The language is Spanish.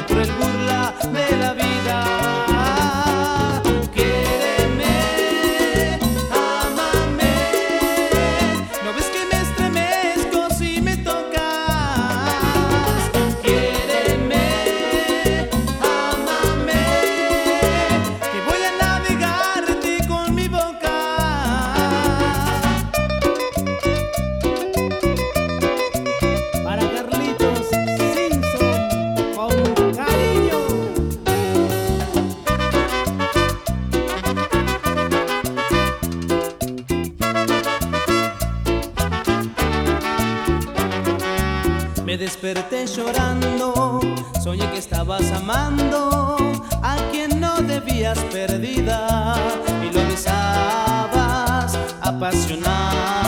la cruel burla de la vida. Quiéreme, ámame, ¿no ves que me estremezco si me tocas? Quiéreme, ámame, que voy a navegarte con mi boca. Para Carlitos Simpson, con cariño. Me desperté llorando, soñé que estabas amando a quien no debías, perdida, y lo besabas apasionado.